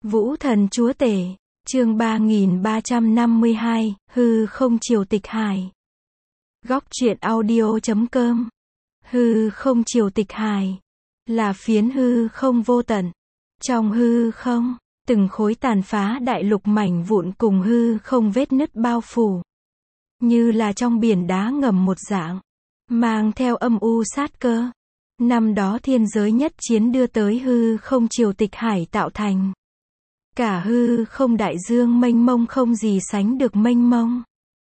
Vũ Thần Chúa Tể, chương 3352, hư không triều tịch hải. Góc truyện audio.com. Hư không triều tịch hải là phiến hư không vô tận. Trong hư không, từng khối tàn phá đại lục mảnh vụn cùng hư không vết nứt bao phủ. Như là trong biển đá ngầm một dạng, mang theo âm u sát cơ. Năm đó thiên giới nhất chiến đưa tới hư không triều tịch hải tạo thành. Cả hư không đại dương mênh mông không gì sánh được mênh mông.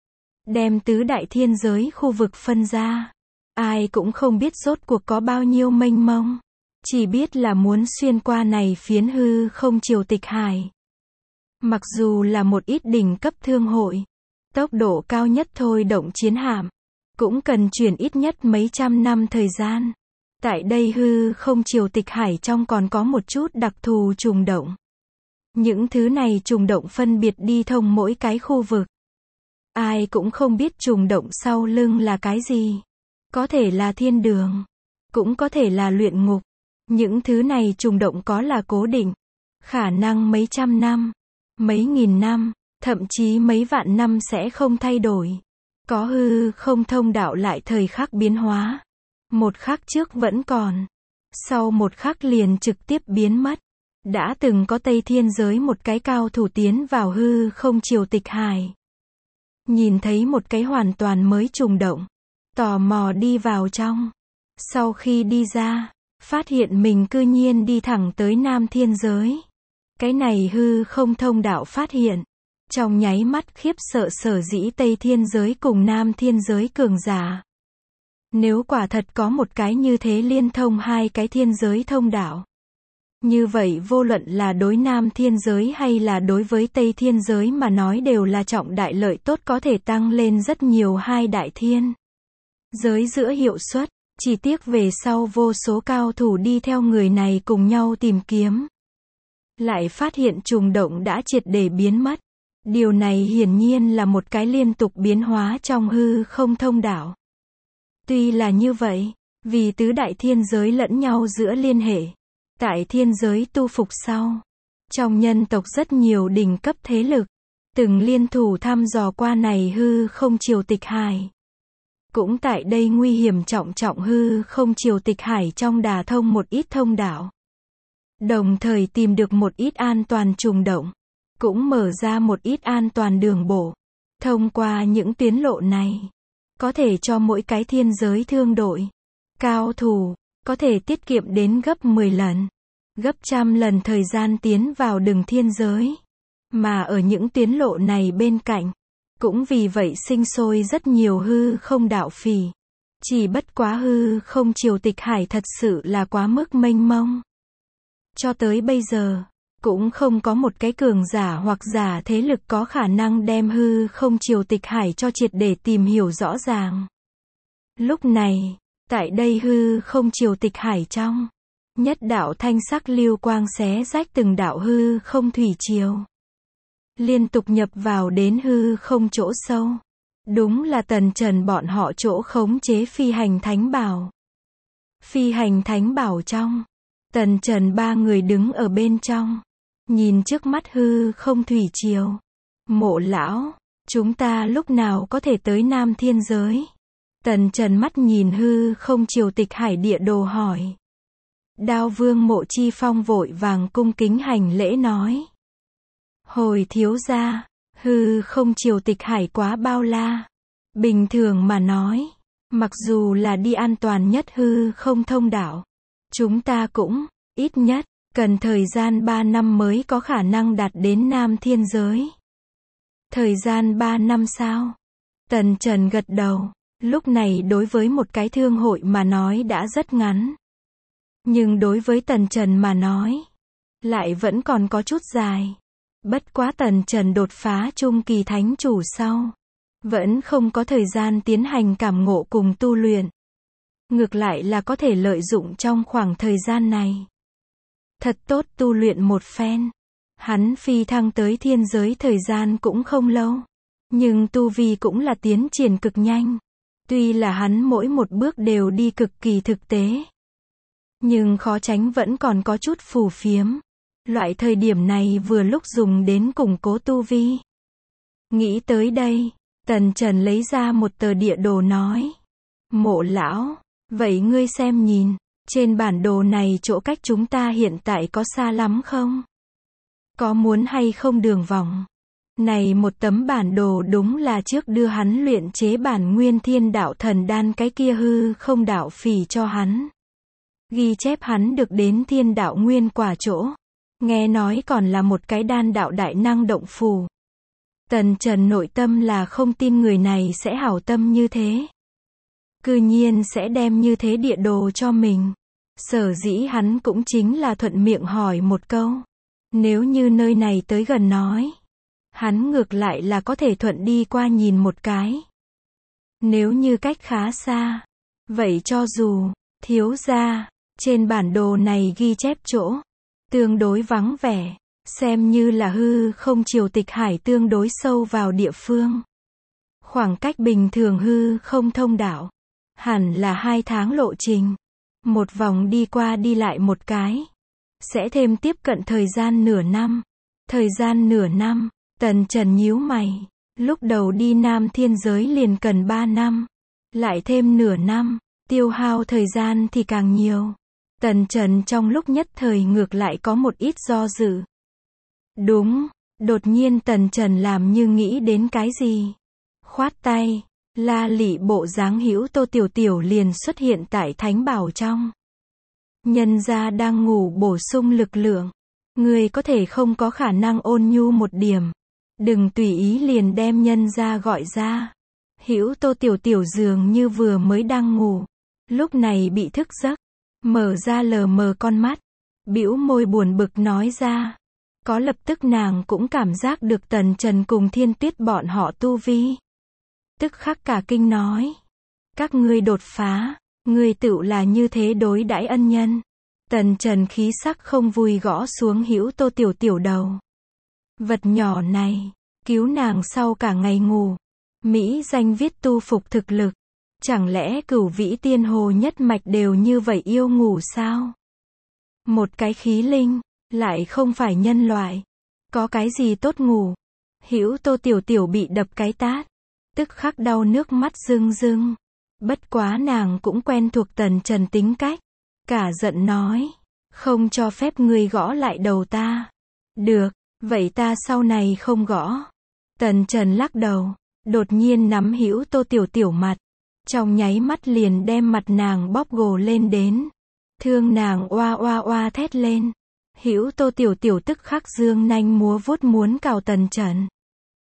Đem tứ đại thiên giới khu vực phân ra. Ai cũng không biết rốt cuộc có bao nhiêu mênh mông. Chỉ biết là muốn xuyên qua này phiến hư không triều tịch hải. Mặc dù là một ít đỉnh cấp thương hội, tốc độ cao nhất thôi động chiến hạm, cũng cần chuyển ít nhất mấy trăm năm thời gian. Tại đây hư không triều tịch hải trong còn có một chút đặc thù trùng động. Những thứ này trùng động phân biệt đi thông mỗi cái khu vực. Ai cũng không biết trùng động sau lưng là cái gì. Có thể là thiên đường, cũng có thể là luyện ngục. Những thứ này trùng động có là cố định, khả năng mấy trăm năm, mấy nghìn năm, thậm chí mấy vạn năm sẽ không thay đổi. Có hư không thông đạo lại thời khắc biến hóa. Một khắc trước vẫn còn, sau một khắc liền trực tiếp biến mất. Đã từng có Tây Thiên giới một cái cao thủ tiến vào hư không triều tịch hải. Nhìn thấy một cái hoàn toàn mới trùng động, tò mò đi vào trong. Sau khi đi ra, phát hiện mình cư nhiên đi thẳng tới Nam Thiên giới. Cái này hư không thông đạo phát hiện. Trong nháy mắt khiếp sợ sở dĩ Tây Thiên giới cùng Nam Thiên giới cường giả. Nếu quả thật có một cái như thế liên thông hai cái thiên giới thông đạo. Như vậy vô luận là đối Nam Thiên giới hay là đối với Tây Thiên giới mà nói đều là trọng đại lợi tốt, có thể tăng lên rất nhiều hai đại thiên giới giữa hiệu suất. Chỉ tiếc về sau vô số cao thủ đi theo người này cùng nhau tìm kiếm. Lại phát hiện trùng động đã triệt để biến mất. Điều này hiển nhiên là một cái liên tục biến hóa trong hư không thông đạo. Tuy là như vậy, vì tứ đại thiên giới lẫn nhau giữa liên hệ. Tại thiên giới tu phục sau, trong nhân tộc rất nhiều đỉnh cấp thế lực, từng liên thủ thăm dò qua này hư không triều tịch hải. Cũng tại đây nguy hiểm trọng trọng hư không triều tịch hải trong đả thông một ít thông đạo. Đồng thời tìm được một ít an toàn trùng động, cũng mở ra một ít an toàn đường bộ. Thông qua những tuyến lộ này, có thể cho mỗi cái thiên giới thương đội, cao thủ, có thể tiết kiệm đến gấp 10 lần, gấp trăm lần thời gian tiến vào đường thiên giới. Mà ở những tuyến lộ này bên cạnh, cũng vì vậy sinh sôi rất nhiều hư không đạo phỉ. Chỉ bất quá hư không triều tịch hải thật sự là quá mức mênh mông. Cho tới bây giờ, cũng không có một cái cường giả hoặc giả thế lực có khả năng đem hư không triều tịch hải cho triệt để tìm hiểu rõ ràng. Lúc này, tại đây hư không triều tịch hải trong, nhất đạo thanh sắc lưu quang xé rách từng đạo hư không thủy triều. Liên tục nhập vào đến hư không chỗ sâu. Đúng là Tần Trần bọn họ chỗ khống chế phi hành thánh bảo. Phi hành thánh bảo trong, Tần Trần ba người đứng ở bên trong. Nhìn trước mắt hư không thủy triều. Mộ lão, chúng ta lúc nào có thể tới Nam Thiên giới? Tần Trần mắt nhìn hư không triều tịch hải địa đồ hỏi. Đao vương Mộ Chi Phong vội vàng cung kính hành lễ nói. Hồi thiếu gia, hư không triều tịch hải quá bao la. Bình thường mà nói, mặc dù là đi an toàn nhất hư không thông đạo, chúng ta cũng, ít nhất, cần thời gian 3 năm mới có khả năng đạt đến Nam Thiên giới. Thời gian 3 năm sao? Tần Trần gật đầu. Lúc này đối với một cái thương hội mà nói đã rất ngắn. Nhưng đối với Tần Trần mà nói, lại vẫn còn có chút dài. Bất quá Tần Trần đột phá trung kỳ thánh chủ sau, vẫn không có thời gian tiến hành cảm ngộ cùng tu luyện. Ngược lại là có thể lợi dụng trong khoảng thời gian này. Thật tốt tu luyện một phen. Hắn phi thăng tới thiên giới thời gian cũng không lâu. Nhưng tu vi cũng là tiến triển cực nhanh. Tuy là hắn mỗi một bước đều đi cực kỳ thực tế. Nhưng khó tránh vẫn còn có chút phù phiếm. Loại thời điểm này vừa lúc dùng đến củng cố tu vi. Nghĩ tới đây, Tần Trần lấy ra một tờ địa đồ nói. Mộ lão, vậy ngươi xem nhìn, trên bản đồ này chỗ cách chúng ta hiện tại có xa lắm không? Có muốn hay không đường vòng? Này một tấm bản đồ đúng là trước đưa hắn luyện chế bản nguyên thiên đạo thần đan cái kia hư không đạo phỉ cho hắn. Ghi chép hắn được đến thiên đạo nguyên quả chỗ. Nghe nói còn là một cái đan đạo đại năng động phù. Tần Trần nội tâm là không tin người này sẽ hảo tâm như thế. Cư nhiên sẽ đem như thế địa đồ cho mình. Sở dĩ hắn cũng chính là thuận miệng hỏi một câu. Nếu như nơi này tới gần nói, hắn ngược lại là có thể thuận đi qua nhìn một cái. Nếu như cách khá xa, vậy cho dù, thiếu gia, trên bản đồ này ghi chép chỗ, tương đối vắng vẻ, xem như là hư không triều tịch hải tương đối sâu vào địa phương. Khoảng cách bình thường hư không thông đạo, hẳn là 2 tháng lộ trình. Một vòng đi qua đi lại một cái, sẽ thêm tiếp cận thời gian nửa năm. Thời gian nửa năm, Tần Trần nhíu mày, lúc đầu đi Nam Thiên giới liền cần 3 năm, lại thêm nửa năm, tiêu hao thời gian thì càng nhiều. Tần Trần trong lúc nhất thời ngược lại có một ít do dự. Đúng, đột nhiên Tần Trần làm như nghĩ đến cái gì. Khoát tay, la lị bộ dáng hữu Tô Tiểu Tiểu liền xuất hiện tại thánh bảo trong. Nhân gia đang ngủ bổ sung lực lượng. Người có thể không có khả năng ôn nhu một điểm. Đừng tùy ý liền đem nhân gia gọi ra. Hữu Tô Tiểu Tiểu dường như vừa mới đang ngủ. Lúc này bị thức giấc. Mở ra lờ mờ con mắt. Bĩu môi buồn bực nói ra. Có lập tức nàng cũng cảm giác được Tần Trần cùng Thiên Tuyết bọn họ tu vi. Tức khắc cả kinh nói. Các ngươi đột phá, ngươi tựu là như thế đối đãi ân nhân. Tần Trần khí sắc không vui gõ xuống hữu Tô Tiểu Tiểu đầu. Vật nhỏ này, cứu nàng sau cả ngày ngủ. Mỹ danh viết tu phục thực lực. Chẳng lẽ Cửu Vĩ Tiên Hồ nhất mạch đều như vậy yêu ngủ sao? Một cái khí linh, lại không phải nhân loại. Có cái gì tốt ngủ? Hữu Tô Tiểu Tiểu bị đập cái tát. Tức khắc đau nước mắt rưng rưng. Bất quá nàng cũng quen thuộc Tần Trần tính cách. Cả giận nói. Không cho phép ngươi gõ lại đầu ta. Được, vậy ta sau này không gõ. Tần Trần lắc đầu. Đột nhiên nắm hữu Tô Tiểu Tiểu mặt. Trong nháy mắt liền đem mặt nàng bóp gồ lên đến. Thương nàng oa oa oa thét lên. Hữu Tô Tiểu Tiểu tức khắc dương nanh múa vuốt muốn cào Tần Trần.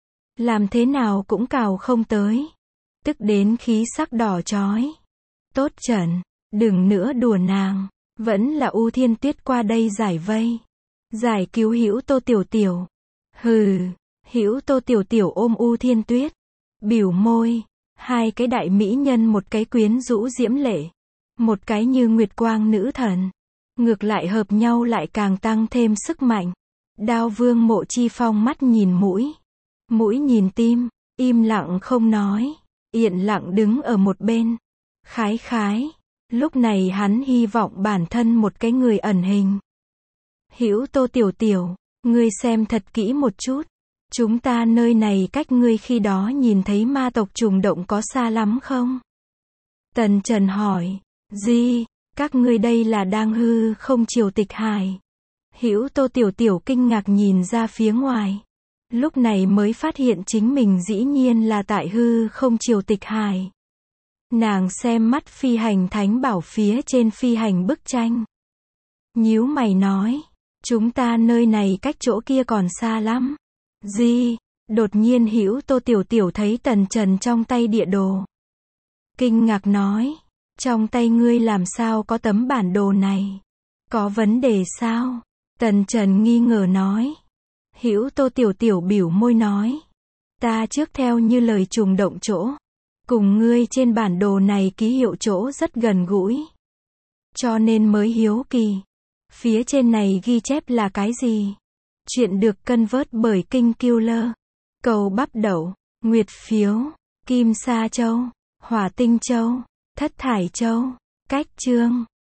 Làm thế nào cũng cào không tới. Tức đến khí sắc đỏ chói. Tốt Trần, đừng nữa đùa nàng. Vẫn là U Thiên Tuyết qua đây giải vây. Giải cứu hữu Tô Tiểu Tiểu. Hừ, hữu Tô Tiểu Tiểu ôm U Thiên Tuyết. Biểu môi. Hai cái đại mỹ nhân, một cái quyến rũ diễm lệ. Một cái như nguyệt quang nữ thần. Ngược lại hợp nhau lại càng tăng thêm sức mạnh. Đao Vương Mộ Chi Phong mắt nhìn mũi. Mũi nhìn tim, im lặng không nói. Yên lặng đứng ở một bên. Khái khái. Lúc này hắn hy vọng bản thân một cái người ẩn hình. Hữu Tô Tiểu Tiểu, ngươi xem thật kỹ một chút. Chúng ta nơi này cách ngươi khi đó nhìn thấy ma tộc trùng động có xa lắm không? Tần Trần hỏi. Gì? Các ngươi đây là đang hư không triều tịch hải? Hữu Tô Tiểu Tiểu kinh ngạc nhìn ra phía ngoài. Lúc này mới phát hiện chính mình dĩ nhiên là tại hư không triều tịch hải. Nàng xem mắt phi hành thánh bảo phía trên phi hành bức tranh. Nhíu mày nói. Chúng ta nơi này cách chỗ kia còn xa lắm. Gì? Đột nhiên hữu Tô Tiểu Tiểu thấy Tần Trần trong tay địa đồ. Kinh ngạc nói. Trong tay ngươi làm sao có tấm bản đồ này? Có vấn đề sao? Tần Trần nghi ngờ nói. Hữu Tô Tiểu Tiểu bĩu môi nói. Ta trước theo như lời trùng động chỗ. Cùng ngươi trên bản đồ này ký hiệu chỗ rất gần gũi. Cho nên mới hiếu kỳ. Phía trên này ghi chép là cái gì? Chuyện được cân vớt bởi Kinh Killer. Cầu bắp đậu, nguyệt phiếu, kim sa châu, hỏa tinh châu, thất thải châu, cách chương.